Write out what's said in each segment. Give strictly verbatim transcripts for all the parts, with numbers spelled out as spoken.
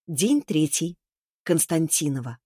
День третий. Константиново.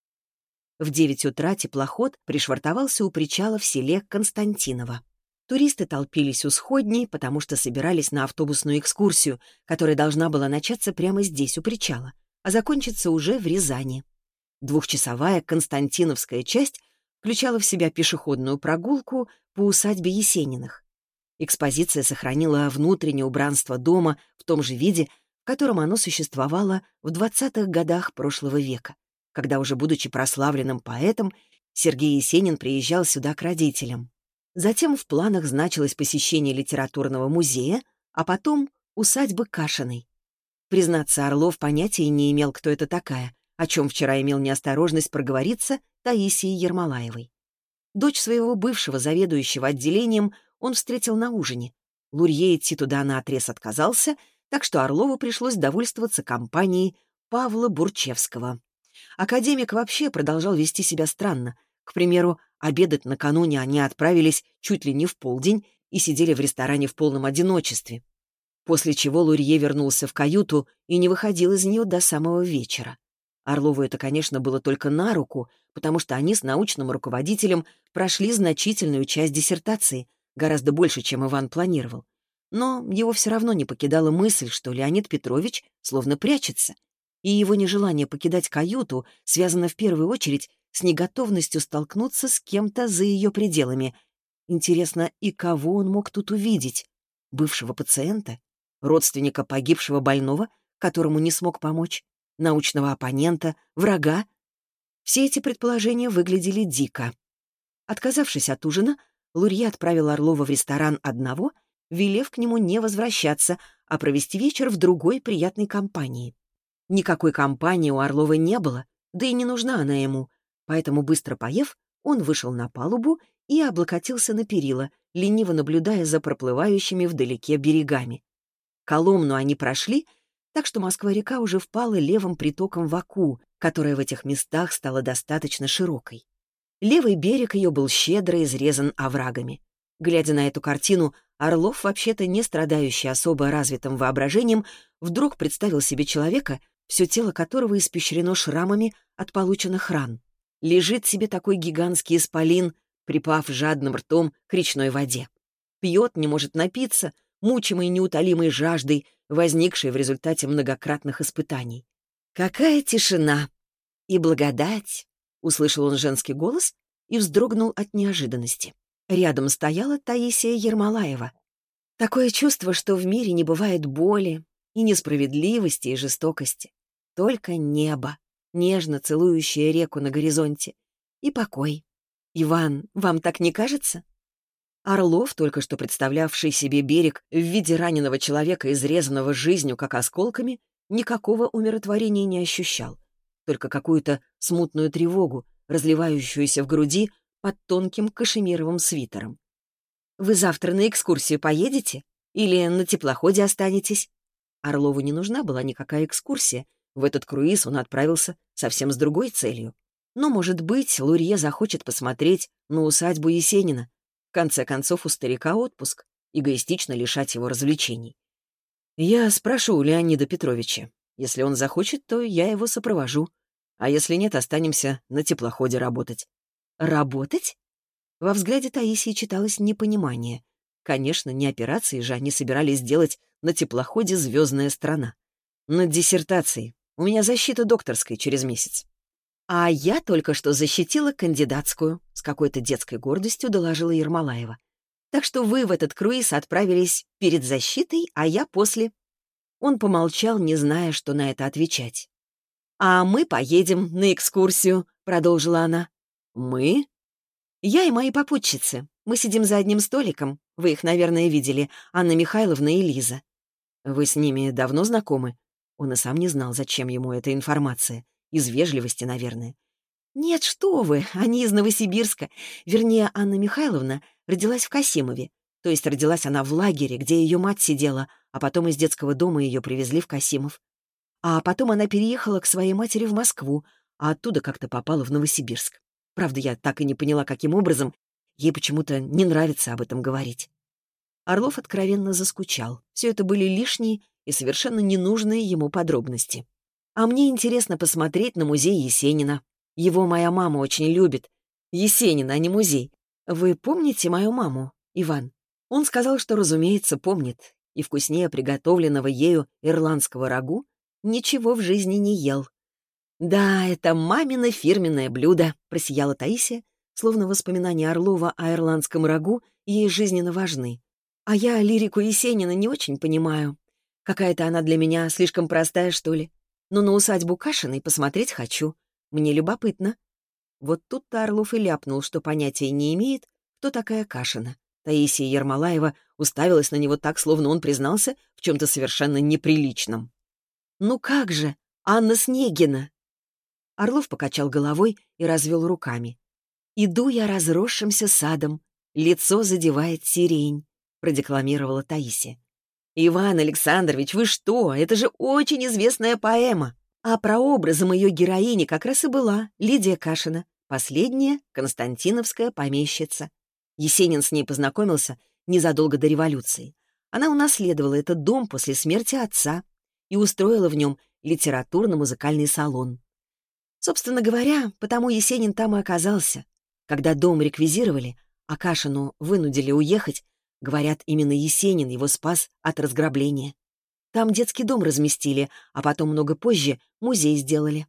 В девять утра теплоход пришвартовался у причала в селе Константиново. Туристы толпились у сходней, потому что собирались на автобусную экскурсию, которая должна была начаться прямо здесь, у причала, а закончиться уже в Рязани. Двухчасовая константиновская часть включала в себя пешеходную прогулку по усадьбе Есениных. Экспозиция сохранила внутреннее убранство дома в том же виде, в котором оно существовало в двадцатых годах прошлого века, когда, уже будучи прославленным поэтом, Сергей Есенин приезжал сюда к родителям. Затем в планах значилось посещение литературного музея, а потом усадьбы Кашиной. Признаться, Орлов понятия не имел, кто это такая, о чем вчера имел неосторожность проговориться Таисии Ермолаевой. Дочь своего бывшего заведующего отделением он встретил на ужине. Лурье идти туда наотрез отказался, так что Орлову пришлось довольствоваться компанией Павла Бурчевского. Академик вообще продолжал вести себя странно. К примеру, обедать накануне они отправились чуть ли не в полдень и сидели в ресторане в полном одиночестве. После чего Лурье вернулся в каюту и не выходил из нее до самого вечера. Орлову это, конечно, было только на руку, потому что они с научным руководителем прошли значительную часть диссертации, гораздо больше, чем Иван планировал. Но его все равно не покидала мысль, что Леонид Петрович словно прячется, и его нежелание покидать каюту связано в первую очередь с неготовностью столкнуться с кем-то за ее пределами. Интересно, и кого он мог тут увидеть? Бывшего пациента? Родственника погибшего больного, которому не смог помочь? Научного оппонента? Врага? Все эти предположения выглядели дико. Отказавшись от ужина, Лурье отправил Орлова в ресторан одного, велев к нему не возвращаться, а провести вечер в другой приятной компании. Никакой компании у Орлова не было, да и не нужна она ему, поэтому, быстро поев, он вышел на палубу и облокотился на перила, лениво наблюдая за проплывающими вдалеке берегами. Коломну они прошли, так что Москва-река уже впала левым притоком в Оку, которая в этих местах стала достаточно широкой. Левый берег ее был щедро изрезан оврагами. Глядя на эту картину, Орлов, вообще-то не страдающий особо развитым воображением, вдруг представил себе человека, все тело которого испещрено шрамами от полученных ран. Лежит себе такой гигантский исполин, припав жадным ртом к речной воде. Пьет, не может напиться, мучимый неутолимой жаждой, возникшей в результате многократных испытаний. «Какая тишина! И благодать!» — услышал он женский голос и вздрогнул от неожиданности. Рядом стояла Таисия Ермолаева. Такое чувство, что в мире не бывает боли, и несправедливости, и жестокости. Только небо, нежно целующее реку на горизонте, и покой. «Иван, вам так не кажется?» Орлов, только что представлявший себе берег в виде раненого человека, изрезанного жизнью, как осколками, никакого умиротворения не ощущал, только какую-то смутную тревогу, разливающуюся в груди под тонким кашемировым свитером. «Вы завтра на экскурсию поедете? Или на теплоходе останетесь?» Орлову не нужна была никакая экскурсия. В этот круиз он отправился совсем с другой целью. Но, может быть, Лурье захочет посмотреть на усадьбу Есенина. В конце концов, у старика отпуск. Эгоистично лишать его развлечений. «Я спрошу у Леонида Петровича. Если он захочет, то я его сопровожу. А если нет, останемся на теплоходе работать». «Работать?» Во взгляде Таисии читалось непонимание. Конечно, не операции же они собирались делать на теплоходе «Звездная страна». Над диссертацией. У меня защита докторской через месяц. «А я только что защитила кандидатскую», — с какой-то детской гордостью доложила Ермолаева. «Так что вы в этот круиз отправились перед защитой, а я после». Он помолчал, не зная, что на это отвечать. «А мы поедем на экскурсию», — продолжила она. «Мы?» «Я и мои попутчицы. Мы сидим за одним столиком. Вы их, наверное, видели. Анна Михайловна и Лиза». «Вы с ними давно знакомы?» Он и сам не знал, зачем ему эта информация. Из вежливости, наверное. «Нет, что вы, они из Новосибирска. Вернее, Анна Михайловна родилась в Касимове. То есть родилась она в лагере, где ее мать сидела, а потом из детского дома ее привезли в Касимов. А потом она переехала к своей матери в Москву, а оттуда как-то попала в Новосибирск. Правда, я так и не поняла, каким образом. Ей почему-то не нравится об этом говорить». Орлов откровенно заскучал. Все это были лишние и совершенно ненужные ему подробности. А мне интересно посмотреть на музей Есенина. Его моя мама очень любит. Есенина, а не музей. Вы помните мою маму, Иван?» Он сказал, что, разумеется, помнит, и вкуснее приготовленного ею ирландского рагу ничего в жизни не ел. «Да, это мамино фирменное блюдо», — просияла Таисия, словно воспоминания Орлова о ирландском рагу ей жизненно важны. «А я лирику Есенина не очень понимаю. Какая-то она для меня слишком простая, что ли. Но на усадьбу Кашиной посмотреть хочу. Мне любопытно». Вот тут-то Орлов и ляпнул, что понятия не имеет, кто такая Кашина. Таисия Ермолаева уставилась на него так, словно он признался в чем-то совершенно неприличном. «Ну как же, Анна Снегина!» Орлов покачал головой и развел руками. «Иду я разросшимся садом, лицо задевает сирень», — продекламировала Таисия. «Иван Александрович, вы что? Это же очень известная поэма. А прообразом ее героини как раз и была Лидия Кашина, последняя константиновская помещица. Есенин с ней познакомился незадолго до революции. Она унаследовала этот дом после смерти отца и устроила в нем литературно-музыкальный салон. Собственно говоря, потому Есенин там и оказался. Когда дом реквизировали, а Кашину вынудили уехать, говорят, именно Есенин его спас от разграбления. Там детский дом разместили, а потом много позже музей сделали.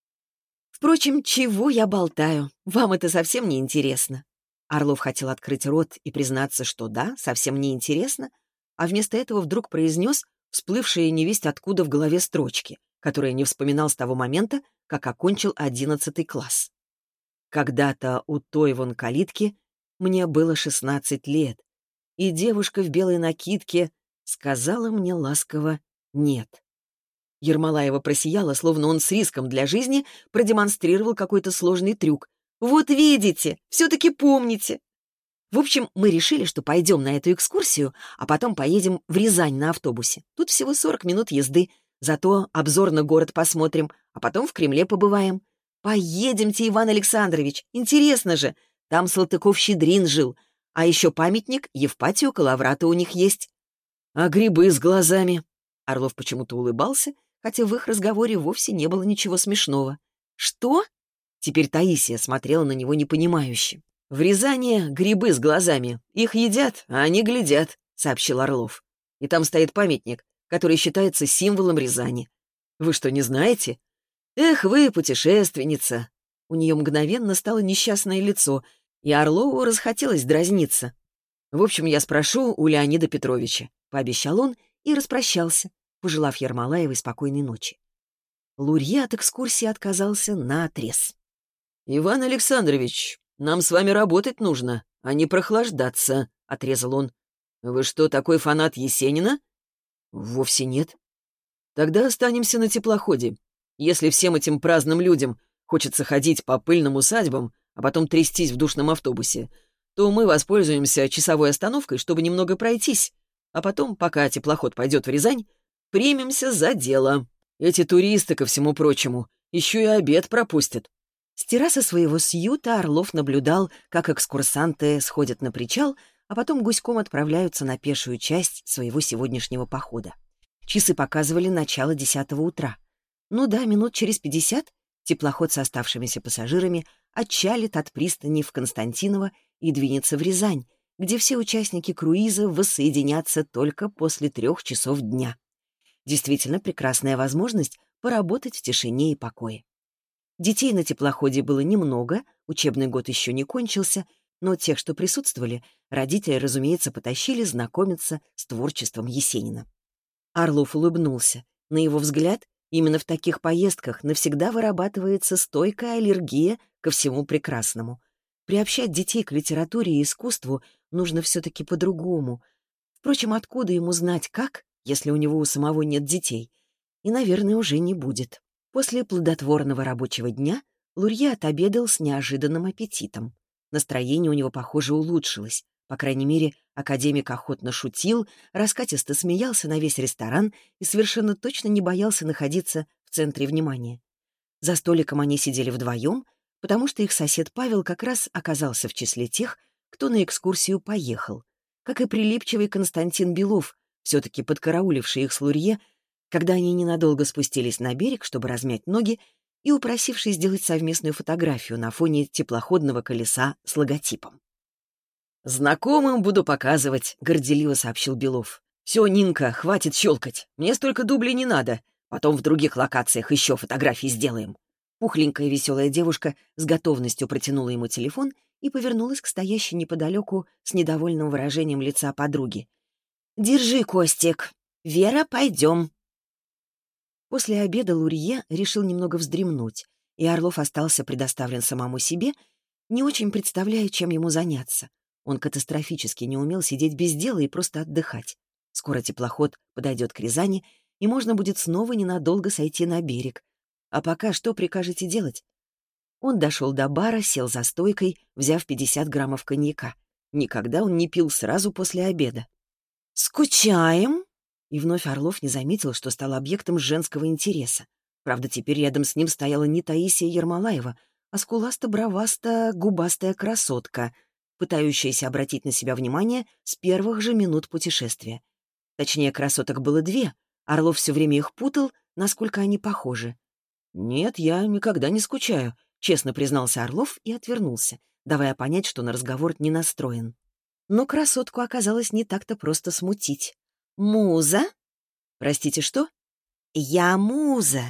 Впрочем, чего я болтаю? Вам это совсем не интересно. Орлов хотел открыть рот и признаться, что да, совсем не интересно, а вместо этого вдруг произнес всплывшие невесть откуда в голове строчки, которые не вспоминал с того момента, как окончил одиннадцатый класс. «Когда-то у той вон калитки мне было шестнадцать лет, и девушка в белой накидке сказала мне ласково «нет». Ермолаева просияла, словно он с риском для жизни продемонстрировал какой-то сложный трюк. «Вот видите, все-таки помните!» В общем, мы решили, что пойдем на эту экскурсию, а потом поедем в Рязань на автобусе. Тут всего сорок минут езды, зато обзор на город посмотрим, а потом в Кремле побываем. Поедемте, Иван Александрович, интересно же. Там Салтыков-Щедрин жил, а еще памятник Евпатию Калаврата у них есть. А грибы с глазами? Орлов почему-то улыбался, хотя в их разговоре вовсе не было ничего смешного. «Что?» Теперь Таисия смотрела на него непонимающе. «В Рязани грибы с глазами. Их едят, а они глядят», — сообщил Орлов. «И там стоит памятник, который считается символом Рязани. Вы что, не знаете? Эх вы, путешественница!» У нее мгновенно стало несчастное лицо, и Орлову расхотелось дразниться. «В общем, я спрошу у Леонида Петровича», — пообещал он и распрощался, пожелав Ермолаевой спокойной ночи. Лурье от экскурсии отказался наотрез. «Иван Александрович, нам с вами работать нужно, а не прохлаждаться», — отрезал он. «Вы что, такой фанат Есенина?» «Вовсе нет». «Тогда останемся на теплоходе. Если всем этим праздным людям хочется ходить по пыльным усадьбам, а потом трястись в душном автобусе, то мы воспользуемся часовой остановкой, чтобы немного пройтись, а потом, пока теплоход пойдет в Рязань, примемся за дело. Эти туристы, ко всему прочему, еще и обед пропустят». С террасы своего сьюта Орлов наблюдал, как экскурсанты сходят на причал, а потом гуськом отправляются на пешую часть своего сегодняшнего похода. Часы показывали начало десятого утра. Ну да, минут через пятьдесят теплоход с оставшимися пассажирами отчалит от пристани в Константиново и двинется в Рязань, где все участники круиза воссоединятся только после трех часов дня. Действительно прекрасная возможность поработать в тишине и покое. Детей на теплоходе было немного, учебный год еще не кончился, но тех, что присутствовали, родители, разумеется, потащили знакомиться с творчеством Есенина. Орлов улыбнулся. На его взгляд, именно в таких поездках навсегда вырабатывается стойкая аллергия ко всему прекрасному. Приобщать детей к литературе и искусству нужно все-таки по-другому. Впрочем, откуда ему знать как, если у него у самого нет детей? И, наверное, уже не будет. После плодотворного рабочего дня Лурье отобедал с неожиданным аппетитом. Настроение у него, похоже, улучшилось. По крайней мере, академик охотно шутил, раскатисто смеялся на весь ресторан и совершенно точно не боялся находиться в центре внимания. За столиком они сидели вдвоем, потому что их сосед Павел как раз оказался в числе тех, кто на экскурсию поехал, как и прилипчивый Константин Белов, все-таки подкарауливший их с Лурье, Когда они ненадолго спустились на берег, чтобы размять ноги, и упросившись сделать совместную фотографию на фоне теплоходного колеса с логотипом. «Знакомым буду показывать», — горделиво сообщил Белов. «Все, Нинка, хватит щелкать. Мне столько дублей не надо. Потом в других локациях еще фотографии сделаем». Пухленькая веселая девушка с готовностью протянула ему телефон и повернулась к стоящей неподалеку с недовольным выражением лица подруги. «Держи, Костик. Вера, пойдем». После обеда Лурье решил немного вздремнуть, и Орлов остался предоставлен самому себе, не очень представляя, чем ему заняться. Он катастрофически не умел сидеть без дела и просто отдыхать. Скоро теплоход подойдет к Рязани, и можно будет снова ненадолго сойти на берег. А пока что прикажете делать? Он дошел до бара, сел за стойкой, взяв пятьдесят граммов коньяка. Никогда он не пил сразу после обеда. «Скучаем?» И вновь Орлов не заметил, что стал объектом женского интереса. Правда, теперь рядом с ним стояла не Таисия Ермолаева, а скуласто-бровасто-губастая красотка, пытающаяся обратить на себя внимание с первых же минут путешествия. Точнее, красоток было две. Орлов все время их путал, насколько они похожи. «Нет, я никогда не скучаю», — честно признался Орлов и отвернулся, давая понять, что на разговор не настроен. Но красотку оказалось не так-то просто смутить. «Муза?» «Простите, что?» «Я муза».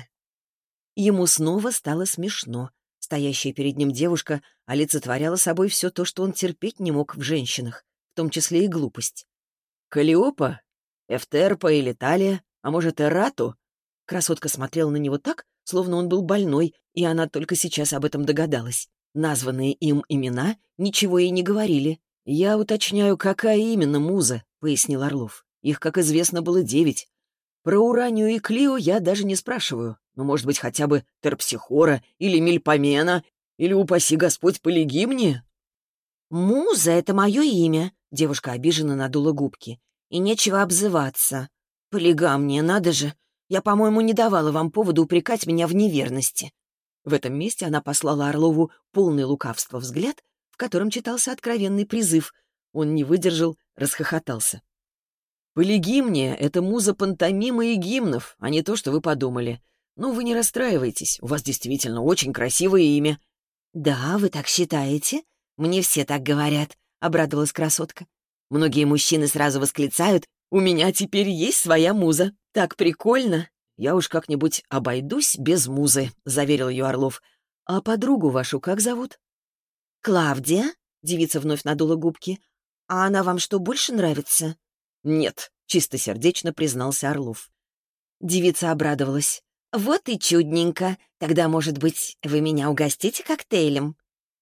Ему снова стало смешно. Стоящая перед ним девушка олицетворяла собой все то, что он терпеть не мог в женщинах, в том числе и глупость. «Каллиопа? Эфтерпа или Талия? А может, Эрату?» Красотка смотрела на него так, словно он был больной, и она только сейчас об этом догадалась. Названные им имена ничего ей не говорили. «Я уточняю, какая именно муза», — пояснил Орлов. «Их, как известно, было девять. Про Уранию и Клио я даже не спрашиваю. Но, может быть, хотя бы Терпсихора или Мельпомена, или, упаси Господь, Полигимния?» «Муза — это мое имя», — девушка обиженно надула губки. «И нечего обзываться. Полигамния, надо же. Я, по-моему, не давала вам повода упрекать меня в неверности». В этом месте она послала Орлову полный лукавства взгляд, в котором читался откровенный призыв. Он не выдержал, расхохотался. «Полигимния — это муза пантомимы и гимнов, а не то, что вы подумали. Ну, вы не расстраивайтесь, у вас действительно очень красивое имя». «Да, вы так считаете? Мне все так говорят», — обрадовалась красотка. «Многие мужчины сразу восклицают: «У меня теперь есть своя муза. Так прикольно!» «Я уж как-нибудь обойдусь без музы», — заверил ее Орлов. «А подругу вашу как зовут?» «Клавдия?» — девица вновь надула губки. «А она вам что, больше нравится?» «Нет», — чистосердечно признался Орлов. Девица обрадовалась. «Вот и чудненько. Тогда, может быть, вы меня угостите коктейлем?»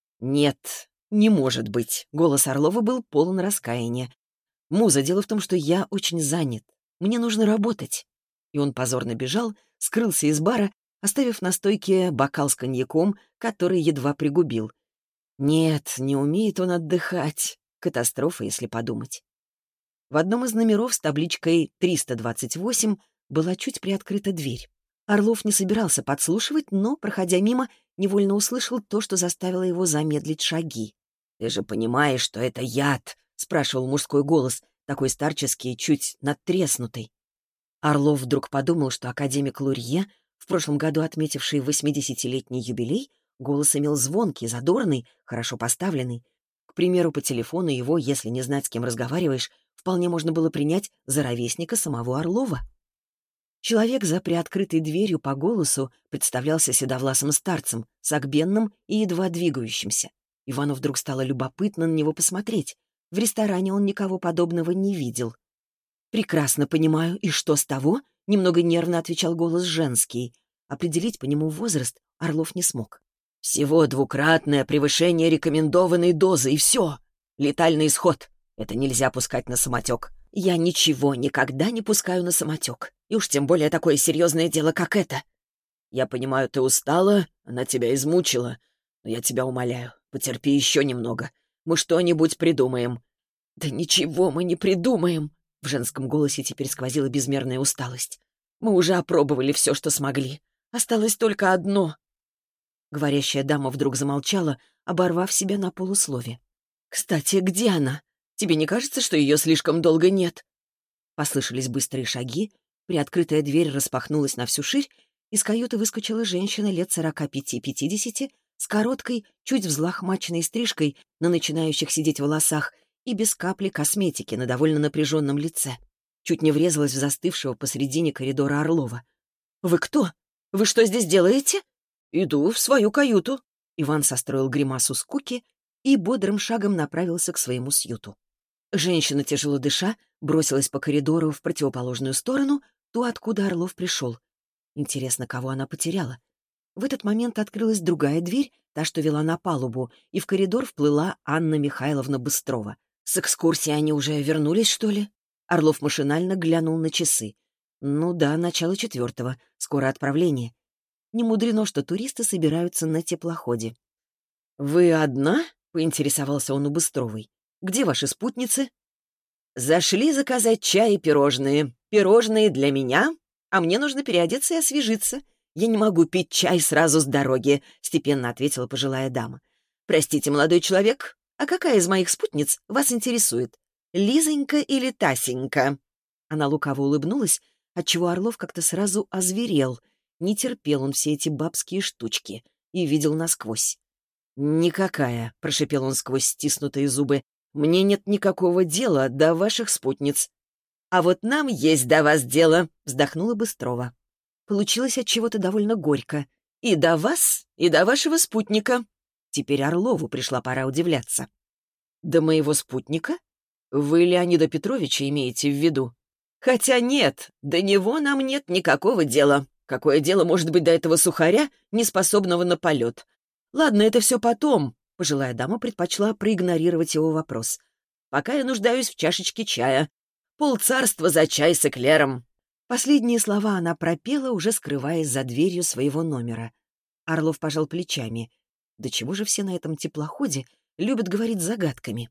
«Нет, не может быть», — голос Орлова был полон раскаяния. «Муза, дело в том, что я очень занят. Мне нужно работать». И он позорно бежал, скрылся из бара, оставив на стойке бокал с коньяком, который едва пригубил. Нет, не умеет он отдыхать. Катастрофа, если подумать. В одном из номеров с табличкой триста двадцать восемь была чуть приоткрыта дверь. Орлов не собирался подслушивать, но, проходя мимо, невольно услышал то, что заставило его замедлить шаги. «Ты же понимаешь, что это яд?» — спрашивал мужской голос, такой старческий, чуть надтреснутый. Орлов вдруг подумал, что академик Лурье, в прошлом году отметивший восьмидесятилетний юбилей, голос имел звонкий, задорный, хорошо поставленный. К примеру, по телефону его, если не знать, с кем разговариваешь, вполне можно было принять за ровесника самого Орлова. Человек за приоткрытой дверью по голосу представлялся седовласым старцем, согбенным и едва двигающимся. Ивану вдруг стало любопытно на него посмотреть. В ресторане он никого подобного не видел. «Прекрасно понимаю, и что с того?» — немного нервно отвечал голос женский. Определить по нему возраст Орлов не смог. «Всего двукратное превышение рекомендованной дозы, и все. Летальный исход. Это нельзя пускать на самотек. Я ничего никогда не пускаю на самотек. И уж тем более такое серьезное дело, как это. Я понимаю, ты устала, она тебя измучила. Но я тебя умоляю, потерпи еще немного. Мы что-нибудь придумаем». «Да ничего мы не придумаем!» В женском голосе теперь сквозила безмерная усталость. «Мы уже опробовали все, что смогли. Осталось только одно». Говорящая дама вдруг замолчала, оборвав себя на полуслове. «Кстати, где она? Тебе не кажется, что ее слишком долго нет?» Послышались быстрые шаги, Приоткрытая дверь распахнулась на всю ширь, из каюты выскочила женщина лет сорока пяти-пятидесяти с короткой, чуть взлохмаченной стрижкой на начинающих сидеть волосах и без капли косметики на довольно напряженном лице. Чуть не врезалась в застывшего посредине коридора Орлова. «Вы кто? Вы что здесь делаете?» «Иду в свою каюту». Иван состроил гримасу скуки и бодрым шагом направился к своему сьюту. Женщина, тяжело дыша, бросилась по коридору в противоположную сторону, ту, откуда Орлов пришел. Интересно, кого она потеряла? В этот момент открылась другая дверь, та, что вела на палубу, и в коридор вплыла Анна Михайловна Быстрова. С экскурсии они уже вернулись, что ли? Орлов машинально глянул на часы. Ну да, начало четвертого, скоро отправление. Не мудрено, что туристы собираются на теплоходе. «Вы одна?» — поинтересовался он у Быстровой. «Где ваши спутницы?» «Зашли заказать чай и пирожные. Пирожные для меня, а мне нужно переодеться и освежиться. Я не могу пить чай сразу с дороги», — степенно ответила пожилая дама. «Простите, молодой человек, а какая из моих спутниц вас интересует? Лизонька или Тасенька?» Она лукаво улыбнулась, отчего Орлов как-то сразу озверел. Не терпел он все эти бабские штучки и видел насквозь. «Никакая», — прошипел он сквозь стиснутые зубы. «Мне нет никакого дела до ваших спутниц». «А вот нам есть до вас дело», — вздохнула Быстрова. Получилось от чего-то довольно горько. «И до вас, и до вашего спутника». Теперь Орлову пришла пора удивляться. «До моего спутника? Вы Леонида Петровича имеете в виду?» «Хотя нет, до него нам нет никакого дела. Какое дело может быть до этого сухаря, неспособного на полет? Ладно, это все потом». Пожилая дама предпочла проигнорировать его вопрос. «Пока я нуждаюсь в чашечке чая. Полцарства за чай с эклером». Последние слова она пропела, уже скрываясь за дверью своего номера. Орлов пожал плечами. Да чего же все на этом теплоходе любят говорить загадками?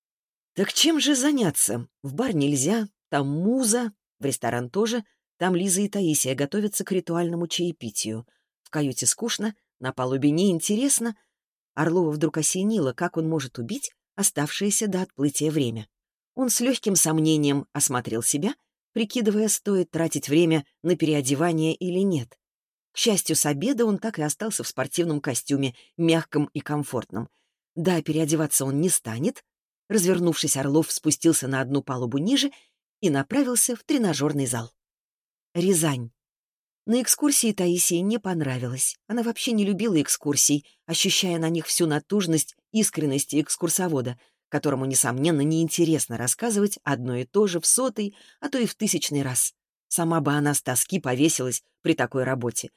Так чем же заняться? В бар нельзя, там муза, в ресторан тоже, там Лиза и Таисия готовятся к ритуальному чаепитию. В каюте скучно, на палубе неинтересно. Орлова вдруг осенило, как он может убить оставшееся до отплытия время. Он с легким сомнением осмотрел себя, прикидывая, стоит тратить время на переодевание или нет. К счастью, с обеда он так и остался в спортивном костюме, мягком и комфортном. Да, переодеваться он не станет. Развернувшись, Орлов спустился на одну палубу ниже и направился в тренажерный зал. Рязань. На экскурсии Таисии не понравилось. Она вообще не любила экскурсий, ощущая на них всю натужность искренности экскурсовода, которому, несомненно, неинтересно рассказывать одно и то же в сотый, а то и в тысячный раз. Сама бы она с тоски повесилась при такой работе.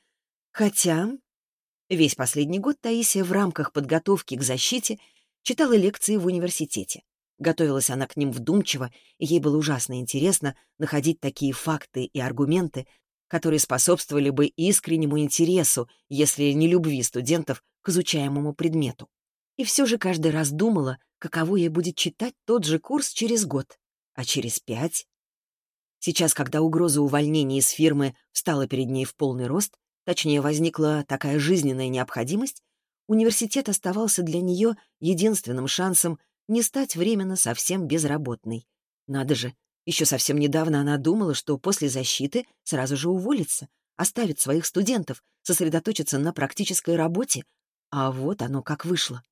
Хотя весь последний год Таисия в рамках подготовки к защите читала лекции в университете. Готовилась она к ним вдумчиво, и ей было ужасно интересно находить такие факты и аргументы, которые способствовали бы искреннему интересу, если не любви студентов к изучаемому предмету. И все же каждый раз думала, каково ей будет читать тот же курс через год, а через пять. Сейчас, когда угроза увольнения из фирмы встала перед ней в полный рост, точнее, возникла такая жизненная необходимость, университет оставался для нее единственным шансом не стать временно совсем безработной. Надо же, еще совсем недавно она думала, что после защиты сразу же уволится, оставит своих студентов, сосредоточится на практической работе, а вот оно как вышло.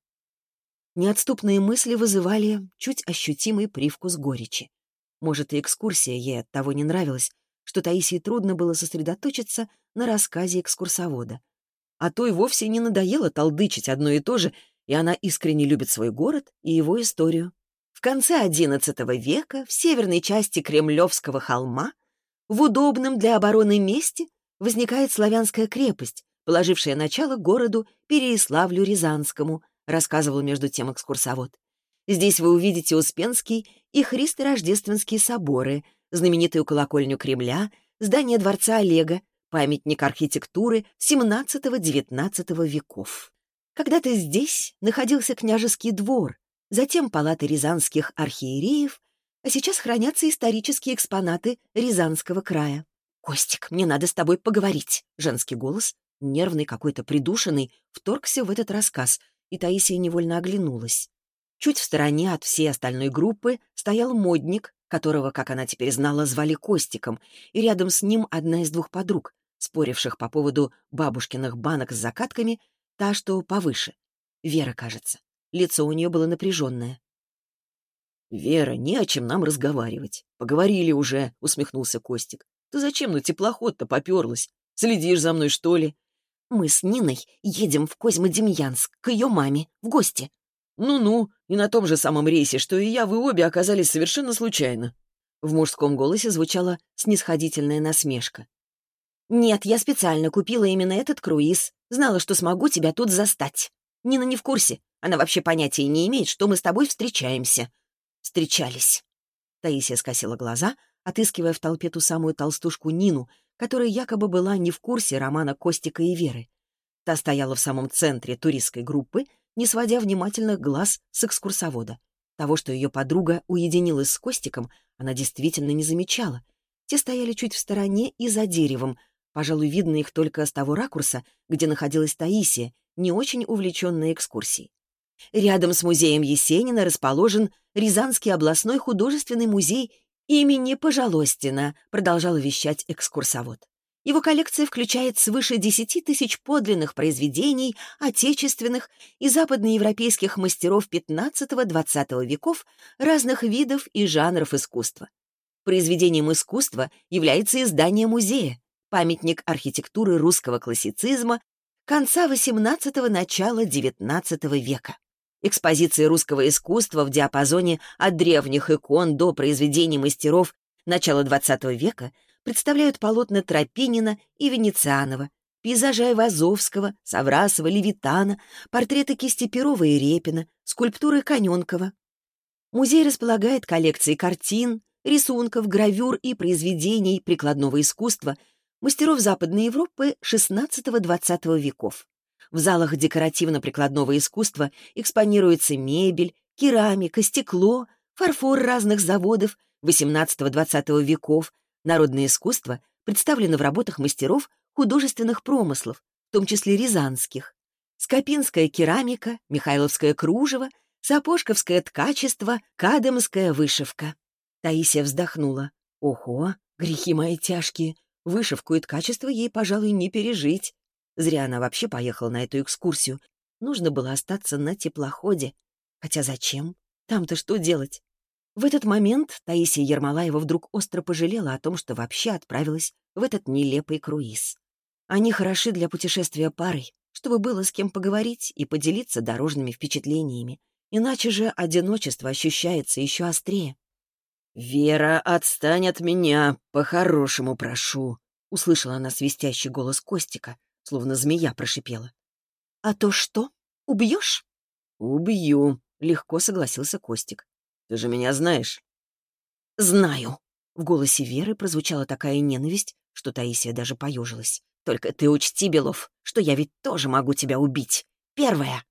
Неотступные мысли вызывали чуть ощутимый привкус горечи. Может, и экскурсия ей оттого не нравилась, что Таисии трудно было сосредоточиться на рассказе экскурсовода. А то и вовсе не надоело толдычить одно и то же, и она искренне любит свой город и его историю. В конце одиннадцатого века в северной части Кремлевского холма в удобном для обороны месте возникает славянская крепость, положившая начало городу Переяславлю-Рязанскому, рассказывал между тем экскурсовод. Здесь вы увидите Успенский и Христо-Рождественские соборы, знаменитую колокольню Кремля, здание дворца Олега, памятник архитектуры семнадцатого-девятнадцатого веков. Когда-то здесь находился княжеский двор, затем палаты рязанских архиереев, а сейчас хранятся исторические экспонаты Рязанского края. «Костик, мне надо с тобой поговорить!» Женский голос, нервный какой-то придушенный, вторгся в этот рассказ, и Таисия невольно оглянулась. Чуть в стороне от всей остальной группы стоял модник, которого, как она теперь знала, звали Костиком, и рядом с ним одна из двух подруг, споривших по поводу бабушкиных банок с закатками, та, что повыше. Вера, кажется. Лицо у нее было напряженное. «Вера, не о чем нам разговаривать. Поговорили уже», — усмехнулся Костик. «Ты зачем на теплоход-то поперлась? Следишь за мной, что ли?» «Мы с Ниной едем в Козьмодемьянск к ее маме в гости». «Ну-ну, и на том же самом рейсе, что и я, вы обе оказались совершенно случайно». В мужском голосе звучала снисходительная насмешка. «Нет, я специально купила именно этот круиз. Знала, что смогу тебя тут застать. Нина не в курсе. Она вообще понятия не имеет, что мы с тобой встречаемся». «Встречались». Таисия скосила глаза, отыскивая в толпе ту самую толстушку Нину, которая якобы была не в курсе романа Костика и Веры. Та стояла в самом центре туристской группы, не сводя внимательных глаз с экскурсовода. Того, что ее подруга уединилась с Костиком, она действительно не замечала. Те стояли чуть в стороне и за деревом. Пожалуй, видно их только с того ракурса, где находилась Таисия, не очень увлеченная экскурсией. Рядом с музеем Есенина расположен Рязанский областной художественный музей имени Пожалостина, продолжал вещать экскурсовод. Его коллекция включает свыше десяти тысяч подлинных произведений отечественных и западноевропейских мастеров пятнадцатого-двадцатого веков разных видов и жанров искусства. Произведением искусства является издание музея, памятник архитектуры русского классицизма конца восемнадцатого — начала девятнадцатого века. Экспозиции русского искусства в диапазоне от древних икон до произведений мастеров начала двадцатого века представляют полотна Тропинина и Венецианова, пейзажи Айвазовского, Саврасова, Левитана, портреты кисти Перова и Репина, скульптуры Каненкова. Музей располагает коллекции картин, рисунков, гравюр и произведений прикладного искусства мастеров Западной Европы шестнадцатого-двадцатого веков. В залах декоративно-прикладного искусства экспонируется мебель, керамика, стекло, фарфор разных заводов восемнадцатого-двадцатого веков. Народное искусство представлено в работах мастеров художественных промыслов, в том числе рязанских. Скопинская керамика, Михайловское кружево, Сапожковское ткачество, Кадымская вышивка. Таисия вздохнула. Ого, грехи мои тяжкие. Вышивку и ткачество ей, пожалуй, не пережить. Зря она вообще поехала на эту экскурсию. Нужно было остаться на теплоходе. Хотя зачем? Там-то что делать? В этот момент Таисия Ермолаева вдруг остро пожалела о том, что вообще отправилась в этот нелепый круиз. Они хороши для путешествия парой, чтобы было с кем поговорить и поделиться дорожными впечатлениями. Иначе же одиночество ощущается еще острее. «Вера, отстань от меня, по-хорошему прошу», — услышала она свистящий голос Костика, словно змея прошипела. «А то что? Убьешь?» «Убью», — легко согласился Костик. «Ты же меня знаешь». «Знаю». В голосе Веры прозвучала такая ненависть, что Таисия даже поежилась. «Только ты учти, Белов, что я ведь тоже могу тебя убить. Первая».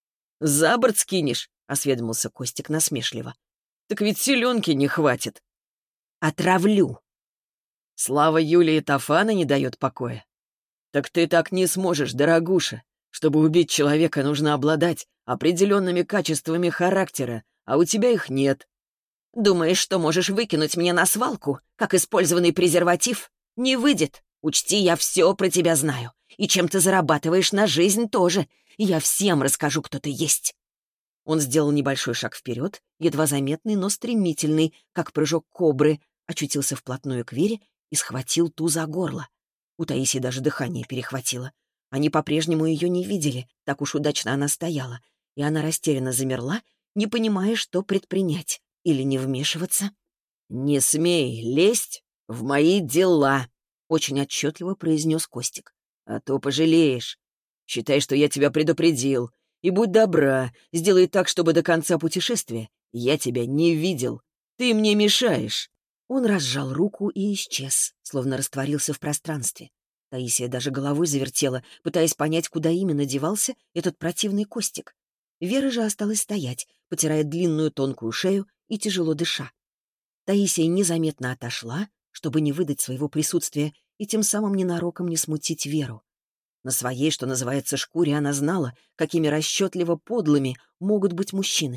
«За борт скинешь?» — осведомился Костик насмешливо. «Так ведь селенки не хватит». «Отравлю». «Слава Юлии Тафана не дает покоя». «Так ты так не сможешь, дорогуша. Чтобы убить человека, нужно обладать определенными качествами характера, а у тебя их нет». «Думаешь, что можешь выкинуть меня на свалку, как использованный презерватив? Не выйдет. Учти, я все про тебя знаю. И чем ты зарабатываешь на жизнь тоже. Я всем расскажу, кто ты есть». Он сделал небольшой шаг вперед, едва заметный, но стремительный, как прыжок кобры, очутился вплотную к Вере и схватил ту за горло. У Таисии даже дыхание перехватило. Они по-прежнему ее не видели, так уж удачно она стояла, и она растерянно замерла, не понимая, что предпринять или не вмешиваться. «Не смей лезть в мои дела», — очень отчетливо произнес Костик. «А то пожалеешь. Считай, что я тебя предупредил. И будь добра, сделай так, чтобы до конца путешествия я тебя не видел. Ты мне мешаешь». Он разжал руку и исчез, словно растворился в пространстве. Таисия даже головой завертела, пытаясь понять, куда именно девался этот противный Костик. Вера же осталась стоять, потирая длинную тонкую шею и тяжело дыша. Таисия незаметно отошла, чтобы не выдать своего присутствия и тем самым ненароком не смутить Веру. На своей, что называется, шкуре она знала, какими расчетливо подлыми могут быть мужчины. В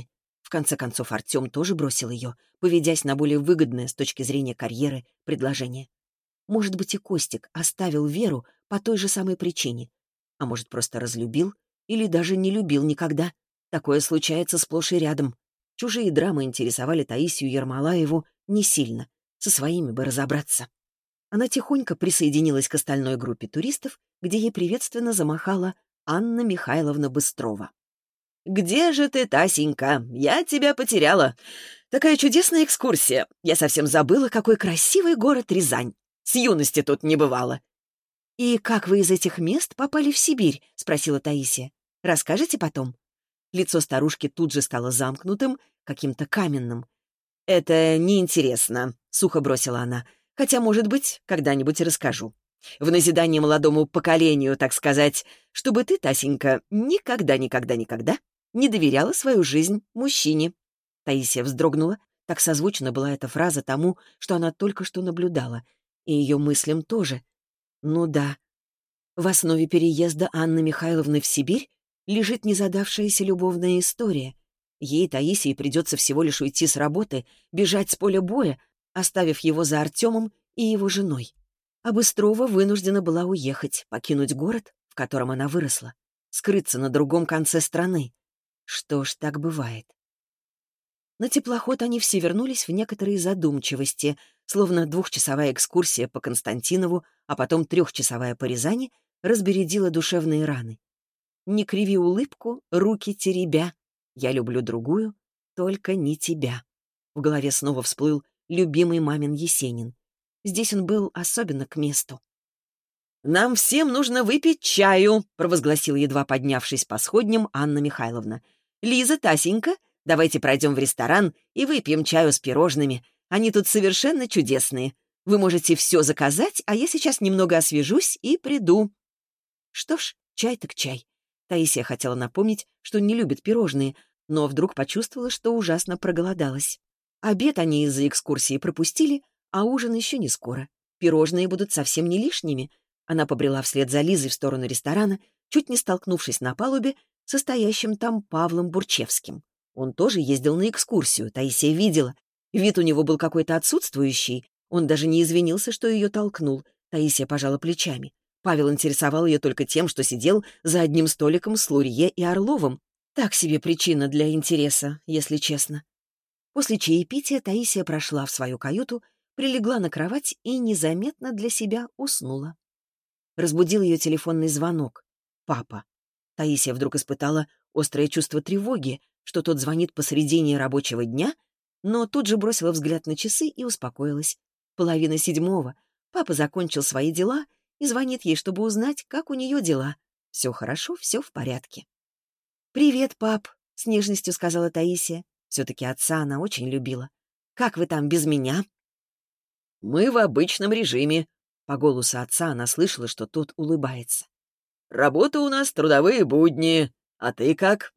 В конце концов, Артем тоже бросил ее, поведясь на более выгодное с точки зрения карьеры предложение. Может быть, и Костик оставил Веру по той же самой причине. А может, просто разлюбил или даже не любил никогда. Такое случается сплошь и рядом. Чужие драмы интересовали Таисию Ермолаеву не сильно. Со своими бы разобраться. Она тихонько присоединилась к остальной группе туристов, где ей приветственно замахала Анна Михайловна Быстрова. «Где же ты, Тасенька? Я тебя потеряла. Такая чудесная экскурсия. Я совсем забыла, какой красивый город Рязань. С юности тут не бывало». «И как вы из этих мест попали в Сибирь?» — спросила Таисия. «Расскажете потом?» Лицо старушки тут же стало замкнутым, каким-то каменным. «Это неинтересно», — сухо бросила она. «Хотя, может быть, когда-нибудь и расскажу. В назидание молодому поколению, так сказать, чтобы ты, Тасенька, никогда-никогда-никогда не доверяла свою жизнь мужчине». Таисия вздрогнула. Так созвучна была эта фраза тому, что она только что наблюдала. И ее мыслям тоже. Ну да. В основе переезда Анны Михайловны в Сибирь лежит незадавшаяся любовная история. Ей, Таисии, придется всего лишь уйти с работы, бежать с поля боя, оставив его за Артемом и его женой. А Быстрова вынуждена была уехать, покинуть город, в котором она выросла, скрыться на другом конце страны. Что ж, так бывает. На теплоход они все вернулись в некоторой задумчивости, словно двухчасовая экскурсия по Константинову, а потом трехчасовая по Рязани разбередила душевные раны. «Не криви улыбку, руки теребя. Я люблю другую, только не тебя». В голове снова всплыл любимый мамин Есенин. Здесь он был особенно к месту. «Нам всем нужно выпить чаю», — провозгласила, едва поднявшись по сходням, Анна Михайловна. «Лиза, Тасенька, давайте пройдем в ресторан и выпьем чаю с пирожными. Они тут совершенно чудесные. Вы можете все заказать, а я сейчас немного освежусь и приду». Что ж, чай так чай. Таисия хотела напомнить, что не любит пирожные, но вдруг почувствовала, что ужасно проголодалась. Обед они из-за экскурсии пропустили, а ужин еще не скоро. Пирожные будут совсем не лишними. Она побрела вслед за Лизой в сторону ресторана, чуть не столкнувшись на палубе со стоящим там Павлом Бурчевским. Он тоже ездил на экскурсию, Таисия видела. Вид у него был какой-то отсутствующий. Он даже не извинился, что ее толкнул. Таисия пожала плечами. Павел интересовал ее только тем, что сидел за одним столиком с Лурье и Орловым. Так себе причина для интереса, если честно. После чаепития Таисия прошла в свою каюту, прилегла на кровать и незаметно для себя уснула. Разбудил ее телефонный звонок. Папа. Таисия вдруг испытала острое чувство тревоги, что тот звонит посредине рабочего дня, но тут же бросила взгляд на часы и успокоилась. Половина седьмого. Папа закончил свои дела и звонит ей, чтобы узнать, как у нее дела. Все хорошо, все в порядке. «Привет, пап», — с нежностью сказала Таисия. Все-таки отца она очень любила. «Как вы там без меня?» «Мы в обычном режиме». По голосу отца она слышала, что тот улыбается. «Работа у нас трудовые будни. А ты как?»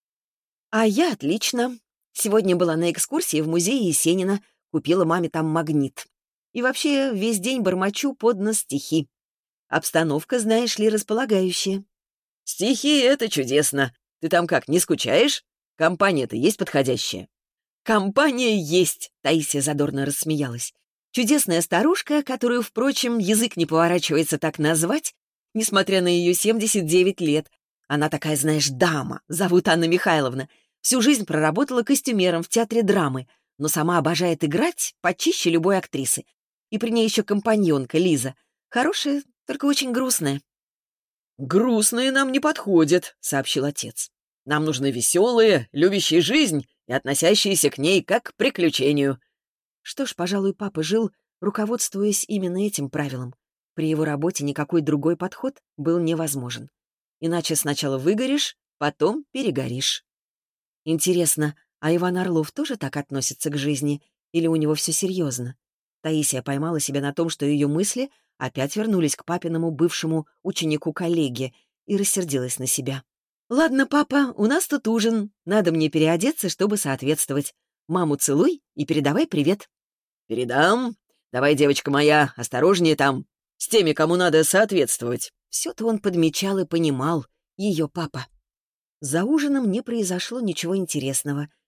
«А я отлично. Сегодня была на экскурсии в музее Есенина. Купила маме там магнит. И вообще весь день бормочу под нос стихи. Обстановка, знаешь ли, располагающая». «Стихи — это чудесно. Ты там как, не скучаешь? Компания-то есть подходящая?» «Компания есть», — Таисия задорно рассмеялась. «Чудесная старушка, которую, впрочем, язык не поворачивается так назвать, несмотря на ее семьдесят девять лет. Она такая, знаешь, дама, зовут Анна Михайловна. Всю жизнь проработала костюмером в театре драмы, но сама обожает играть почище любой актрисы. И при ней еще компаньонка Лиза. Хорошая, только очень грустная». «Грустные нам не подходят», — сообщил отец. «Нам нужны веселые, любящие жизнь и относящиеся к ней как к приключению». Что ж, пожалуй, папа жил, руководствуясь именно этим правилом. При его работе никакой другой подход был невозможен. Иначе сначала выгоришь, потом перегоришь. Интересно, а Иван Орлов тоже так относится к жизни? Или у него все серьезно? Таисия поймала себя на том, что ее мысли опять вернулись к папиному бывшему ученику-коллеге, и рассердилась на себя. «Ладно, папа, у нас тут ужин. Надо мне переодеться, чтобы соответствовать. Маму целуй и передавай привет». «Передам. Давай, девочка моя, осторожнее там, с теми, кому надо соответствовать». Все-то он подмечал и понимал, ее папа. За ужином не произошло ничего интересного.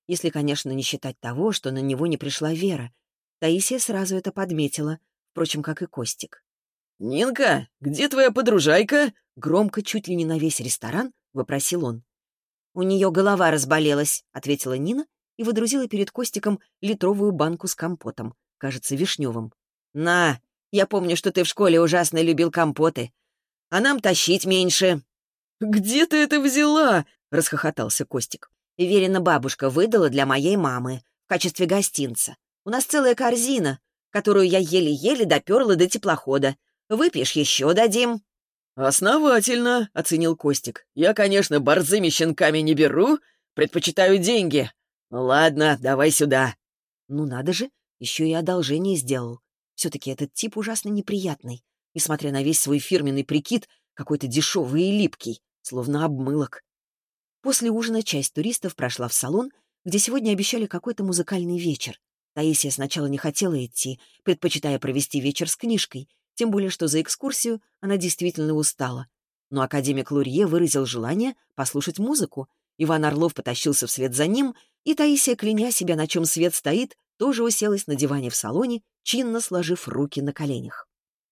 Если, конечно, не считать того, что на него не пришла Вера. Таисия сразу это подметила, впрочем, как и Костик. «Нинка, где твоя подружайка?» Громко, чуть ли не на весь ресторан, вопросил он. «У нее голова разболелась», — ответила Нина и выдрузила перед Костиком литровую банку с компотом, кажется, вишневым. «На, я помню, что ты в школе ужасно любил компоты. А нам тащить меньше». «Где ты это взяла?» — расхохотался Костик. Верина бабушка выдала для моей мамы в качестве гостинца. У нас целая корзина, которую я еле-еле доперла до теплохода. Выпьешь, еще дадим». «Основательно», — оценил Костик. «Я, конечно, борзыми щенками не беру, предпочитаю деньги. Ну ладно, давай сюда». Ну надо же, еще и одолжение сделал. Все-таки этот тип ужасно неприятный, несмотря на весь свой фирменный прикид, какой-то дешевый и липкий, словно обмылок. После ужина часть туристов прошла в салон, где сегодня обещали какой-то музыкальный вечер. Таисия сначала не хотела идти, предпочитая провести вечер с книжкой, тем более что за экскурсию она действительно устала. Но академик Лурье выразил желание послушать музыку. Иван Орлов потащился вслед за ним, и Таисия, кляня себя, на чем свет стоит, тоже уселась на диване в салоне, чинно сложив руки на коленях.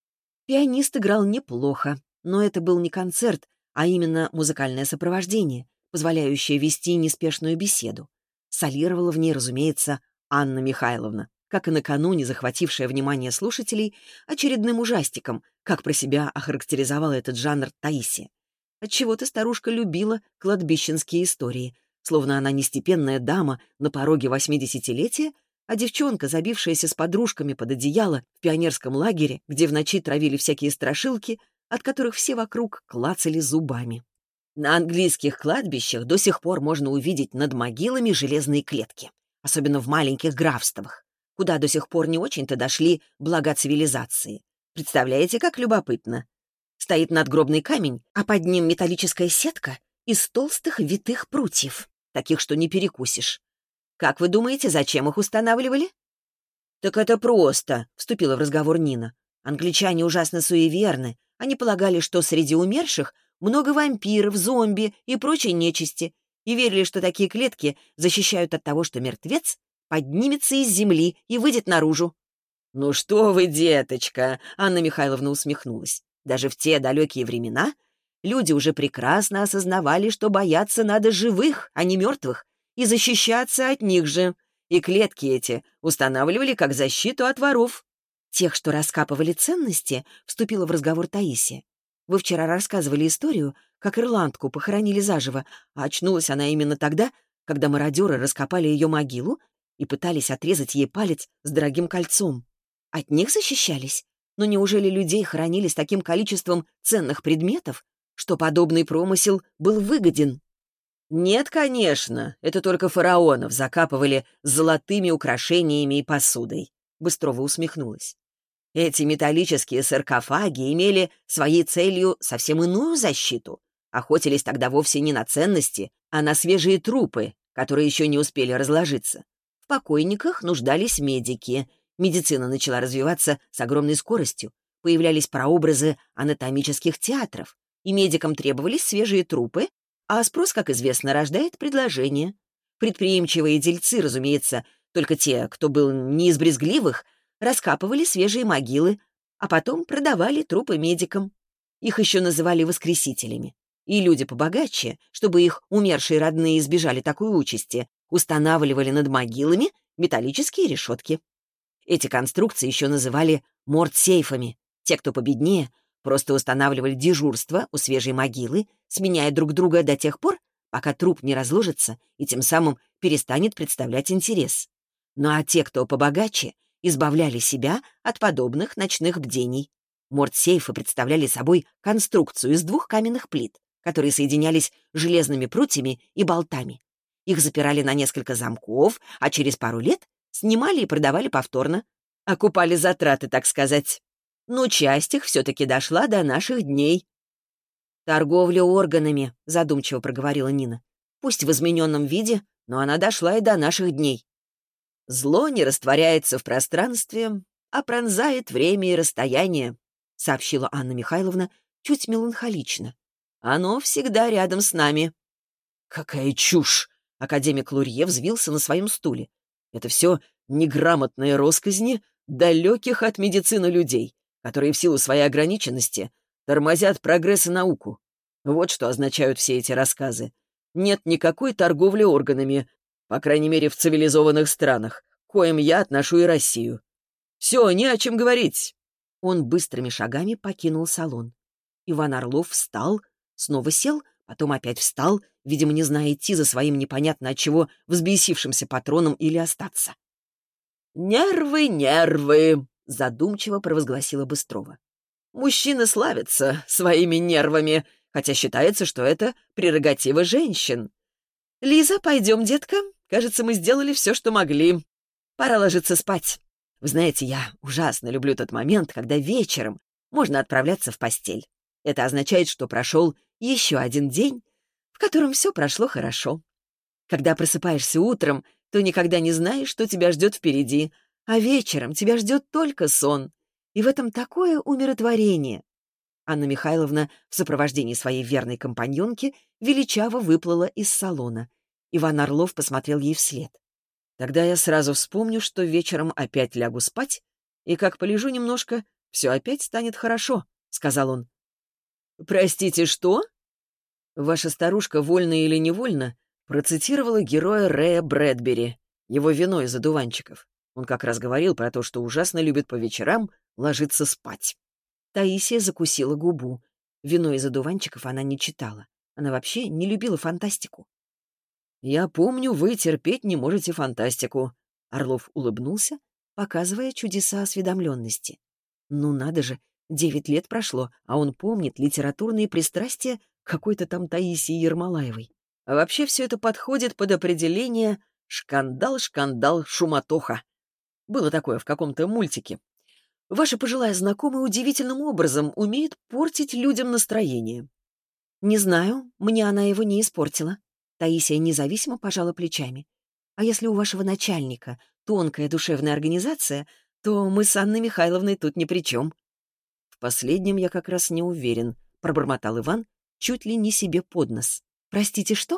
Пианист играл неплохо, но это был не концерт, а именно музыкальное сопровождение, позволяющее вести неспешную беседу. Солировала в ней, разумеется, Анна Михайловна, как и накануне захватившая внимание слушателей очередным ужастиком, как про себя охарактеризовала этот жанр Таисия. Отчего-то старушка любила кладбищенские истории, словно она не степенная дама на пороге восьмидесятилетия, а девчонка, забившаяся с подружками под одеяло в пионерском лагере, где в ночи травили всякие страшилки, от которых все вокруг клацали зубами. На английских кладбищах до сих пор можно увидеть над могилами железные клетки, особенно в маленьких графствах, куда до сих пор не очень-то дошли блага цивилизации. Представляете, как любопытно? Стоит надгробный камень, а под ним металлическая сетка из толстых витых прутьев, таких, что не перекусишь. Как вы думаете, зачем их устанавливали? «Так это просто», — вступила в разговор Нина. «Англичане ужасно суеверны. Они полагали, что среди умерших много вампиров, зомби и прочей нечисти, и верили, что такие клетки защищают от того, что мертвец поднимется из земли и выйдет наружу». «Ну что вы, деточка!» — Анна Михайловна усмехнулась. Даже в те далекие времена люди уже прекрасно осознавали, что бояться надо живых, а не мертвых, и защищаться от них же. И клетки эти устанавливали как защиту от воров. «Тех, что раскапывали ценности», — вступила в разговор Таисия. «Вы вчера рассказывали историю, как ирландку похоронили заживо, а очнулась она именно тогда, когда мародеры раскопали ее могилу и пытались отрезать ей палец с дорогим кольцом. От них защищались? Но неужели людей хоронили с таким количеством ценных предметов, что подобный промысел был выгоден?» «Нет, конечно, это только фараонов закапывали с золотыми украшениями и посудой», — Быстрова усмехнулась. «Эти металлические саркофаги имели своей целью совсем иную защиту. Охотились тогда вовсе не на ценности, а на свежие трупы, которые еще не успели разложиться. В покойниках нуждались медики. Медицина начала развиваться с огромной скоростью. Появлялись прообразы анатомических театров, и медикам требовались свежие трупы, а спрос, как известно, рождает предложение. Предприимчивые дельцы, разумеется, только те, кто был не из брезгливых, раскапывали свежие могилы, а потом продавали трупы медикам. Их еще называли воскресителями. И люди побогаче, чтобы их умершие родные избежали такой участи, устанавливали над могилами металлические решетки. Эти конструкции еще называли мортсейфами. Те, кто победнее, просто устанавливали дежурство у свежей могилы, сменяя друг друга до тех пор, пока труп не разложится и тем самым перестанет представлять интерес. Ну а те, кто побогаче, избавляли себя от подобных ночных бдений. Мортсейфы представляли собой конструкцию из двух каменных плит, которые соединялись железными прутьями и болтами. Их запирали на несколько замков, а через пару лет снимали и продавали повторно. Окупали затраты, так сказать. Но часть их все-таки дошла до наших дней. «Торговля органами», — задумчиво проговорила Нина. «Пусть в измененном виде, но она дошла и до наших дней. Зло не растворяется в пространстве, а пронзает время и расстояние», — сообщила Анна Михайловна чуть меланхолично. «Оно всегда рядом с нами». «Какая чушь!» — Академик Лурье взвился на своем стуле. «Это все неграмотные росказни далеких от медицины людей, которые в силу своей ограниченности тормозят прогресс и науку. Вот что означают все эти рассказы. Нет никакой торговли органами, по крайней мере, в цивилизованных странах, к коим я отношу и Россию. Все, не о чем говорить». Он быстрыми шагами покинул салон. Иван Орлов встал, снова сел, потом опять встал, видимо, не зная, идти за своим непонятно от чего взбесившимся патроном или остаться. «Нервы, нервы!» — задумчиво провозгласила Быстрова. «Мужчины славятся своими нервами, хотя считается, что это прерогатива женщин. Лиза, пойдем, детка. Кажется, мы сделали все, что могли. Пора ложиться спать. Вы знаете, я ужасно люблю тот момент, когда вечером можно отправляться в постель. Это означает, что прошел еще один день, в котором все прошло хорошо. Когда просыпаешься утром, то никогда не знаешь, что тебя ждет впереди, а вечером тебя ждет только сон. И в этом такое умиротворение». Анна Михайловна в сопровождении своей верной компаньонки величаво выплыла из салона. Иван Орлов посмотрел ей вслед. «Тогда я сразу вспомню, что вечером опять лягу спать, и как полежу немножко, все опять станет хорошо», — сказал он. «Простите, что?» Ваша старушка, вольно или невольно, процитировала героя Рэя Брэдбери, его «Вино из одуванчиков». Он как раз говорил про то, что ужасно любит по вечерам ложиться спать. Таисия закусила губу. «Вино из одуванчиков» она не читала. Она вообще не любила фантастику. «Я помню, вы терпеть не можете фантастику». Орлов улыбнулся, показывая чудеса осведомленности. Ну надо же, девять лет прошло, а он помнит литературные пристрастия какой-то там Таисии Ермолаевой. А вообще все это подходит под определение «шкандал, шкандал, шуматоха». Было такое в каком-то мультике. Ваша пожилая знакомая удивительным образом умеет портить людям настроение. Не знаю, мне она его не испортила. Таисия независимо пожала плечами. А если у вашего начальника тонкая душевная организация, то мы с Анной Михайловной тут ни при чем. В последнем я как раз не уверен, пробормотал Иван, чуть ли не себе под нос. Простите, что?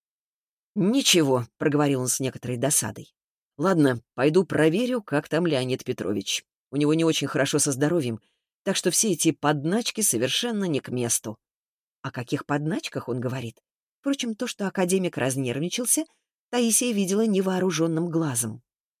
Ничего, проговорил он с некоторой досадой. Ладно, пойду проверю, как там Леонид Петрович. У него не очень хорошо со здоровьем, так что все эти подначки совершенно не к месту. О каких подначках он говорит? Впрочем, то, что академик разнервничался, Таисия видела невооруженным глазом.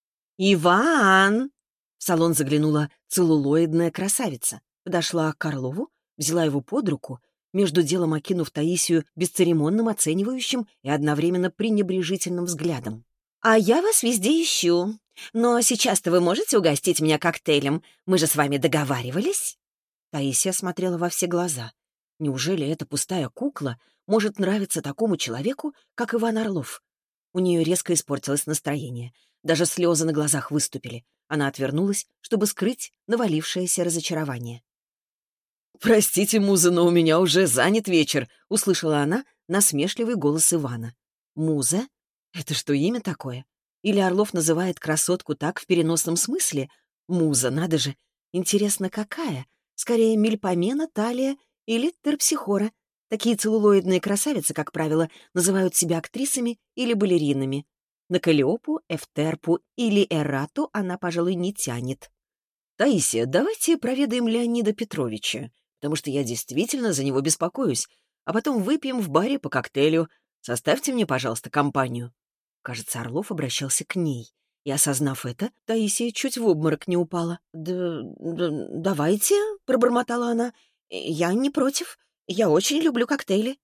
«Иван!» В салон заглянула целлулоидная красавица, подошла к Орлову, взяла его под руку, между делом окинув Таисию бесцеремонным, оценивающим и одновременно пренебрежительным взглядом. «А я вас везде ищу. Но сейчас-то вы можете угостить меня коктейлем? Мы же с вами договаривались?» Таисия смотрела во все глаза. Неужели эта пустая кукла может нравиться такому человеку, как Иван Орлов? У нее резко испортилось настроение. Даже слезы на глазах выступили. Она отвернулась, чтобы скрыть навалившееся разочарование. «Простите, муза, но у меня уже занят вечер», — услышала она насмешливый голос Ивана. «Муза? Это что, имя такое? Или Орлов называет красотку так в переносном смысле? Муза, надо же. Интересно, какая? Скорее, Мельпомена, Талия или Терпсихора. Такие целлулоидные красавицы, как правило, называют себя актрисами или балеринами. На Каллиопу, Эфтерпу или Эрату она, пожалуй, не тянет. «Таисия, давайте проведаем Леонида Петровича, потому что я действительно за него беспокоюсь, а потом выпьем в баре по коктейлю. Составьте мне, пожалуйста, компанию». Кажется, Орлов обращался к ней. И, осознав это, Таисия чуть в обморок не упала. «Да, да давайте», — пробормотала она. «Я не против. Я очень люблю коктейли».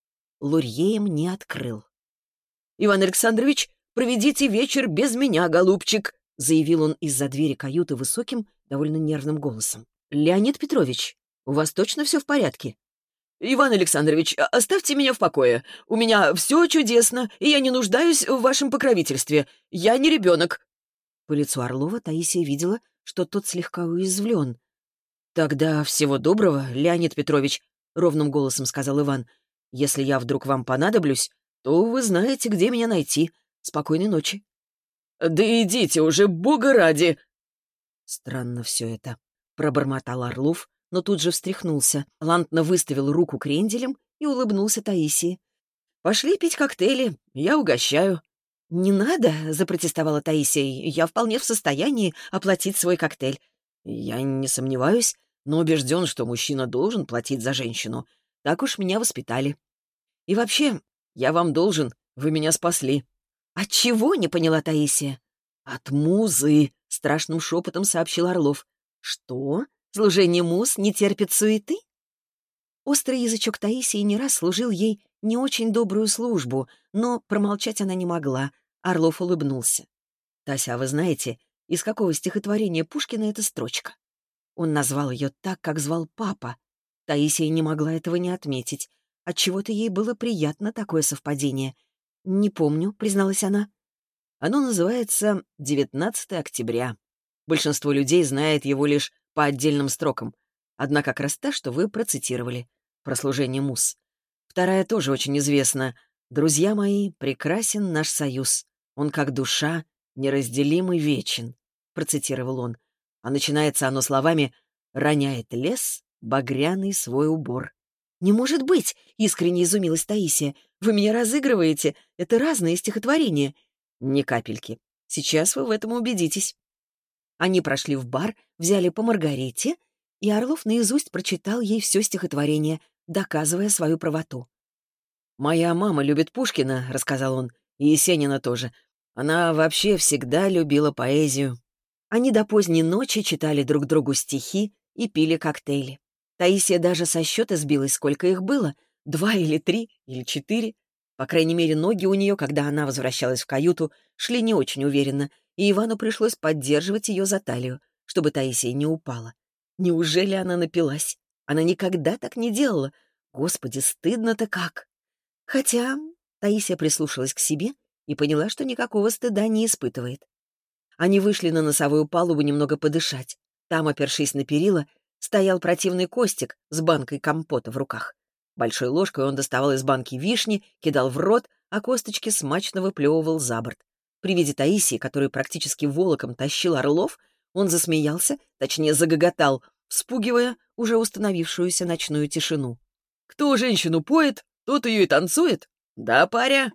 Лурье им не открыл. «Иван Александрович, проведите вечер без меня, голубчик», — заявил он из-за двери каюты высоким, довольно нервным голосом. «Леонид Петрович, у вас точно все в порядке?» «Иван Александрович, оставьте меня в покое. У меня все чудесно, и я не нуждаюсь в вашем покровительстве. Я не ребенок». По лицу Орлова Таисия видела, что тот слегка уязвлен. «Тогда всего доброго, Леонид Петрович», — ровным голосом сказал Иван. «Если я вдруг вам понадоблюсь, то вы знаете, где меня найти. Спокойной ночи». «Да идите уже, бога ради!» «Странно все это», — пробормотал Орлов, но тут же встряхнулся, галантно выставил руку кренделем и улыбнулся Таисии. «Пошли пить коктейли, я угощаю». «Не надо», — запротестовала Таисия, — «я вполне в состоянии оплатить свой коктейль». «Я не сомневаюсь, но убежден, что мужчина должен платить за женщину. Так уж меня воспитали. И вообще, я вам должен, вы меня спасли». «От чего?» — не поняла Таисия. «От музы», — страшным шепотом сообщил Орлов. «Что? Служение муз не терпит суеты?» Острый язычок Таисии не раз служил ей не очень добрую службу, но промолчать она не могла. Орлов улыбнулся. «Тася, а вы знаете, из какого стихотворения Пушкина эта строчка?» Он назвал ее так, как звал папа. Таисия не могла этого не отметить. Отчего-то ей было приятно такое совпадение. «Не помню», — призналась она. Оно называется «девятнадцатое октября». Большинство людей знает его лишь по отдельным строкам. Одна как раз та, что вы процитировали, про служение муз. Вторая тоже очень известна. «Друзья мои, прекрасен наш союз. Он как душа, неразделимый вечен», — процитировал он. А начинается оно словами «роняет лес багряный свой убор». «Не может быть!» — искренне изумилась Таисия. «Вы меня разыгрываете. Это разные стихотворения». «Ни капельки. Сейчас вы в этом убедитесь». Они прошли в бар, взяли по Маргарите, и Орлов наизусть прочитал ей все стихотворение, доказывая свою правоту. «Моя мама любит Пушкина», — рассказал он, — «и Есенина тоже. Она вообще всегда любила поэзию». Они до поздней ночи читали друг другу стихи и пили коктейли. Таисия даже со счета сбилась, сколько их было. Два или три, или четыре. По крайней мере, ноги у нее, когда она возвращалась в каюту, шли не очень уверенно, и Ивану пришлось поддерживать ее за талию, чтобы Таисия не упала. Неужели она напилась? Она никогда так не делала. Господи, стыдно-то как! Хотя Таисия прислушалась к себе и поняла, что никакого стыда не испытывает. Они вышли на носовую палубу немного подышать. Там, опершись на перила, стоял противный Костик с банкой компота в руках. Большой ложкой он доставал из банки вишни, кидал в рот, а косточки смачно выплевывал за борт. При виде Таисии, которую практически волоком тащил Орлов, он засмеялся, точнее загоготал, вспугивая уже установившуюся ночную тишину. «Кто женщину поет, тот ее и танцует. Да, паря?»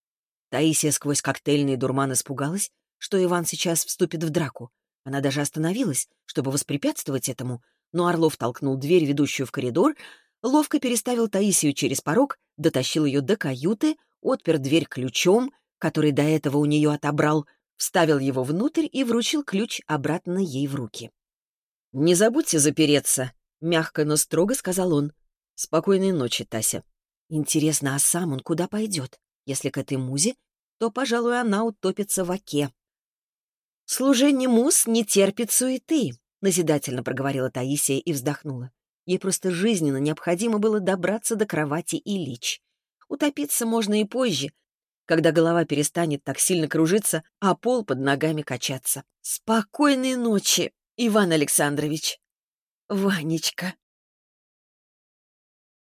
Таисия сквозь коктейльный дурман испугалась, что Иван сейчас вступит в драку. Она даже остановилась, чтобы воспрепятствовать этому, но Орлов толкнул дверь, ведущую в коридор, ловко переставил Таисию через порог, дотащил ее до каюты, отпер дверь ключом, который до этого у нее отобрал, вставил его внутрь и вручил ключ обратно ей в руки. «Не забудьте запереться», — мягко, но строго сказал он. «Спокойной ночи, Тася». Интересно, а сам он куда пойдет? Если к этой музе, то, пожалуй, она утопится в оке. «Служение муз не терпит суеты», — назидательно проговорила Таисия и вздохнула. Ей просто жизненно необходимо было добраться до кровати и лечь. Утопиться можно и позже, когда голова перестанет так сильно кружиться, а пол под ногами качаться. «Спокойной ночи, Иван Александрович!» «Ванечка!»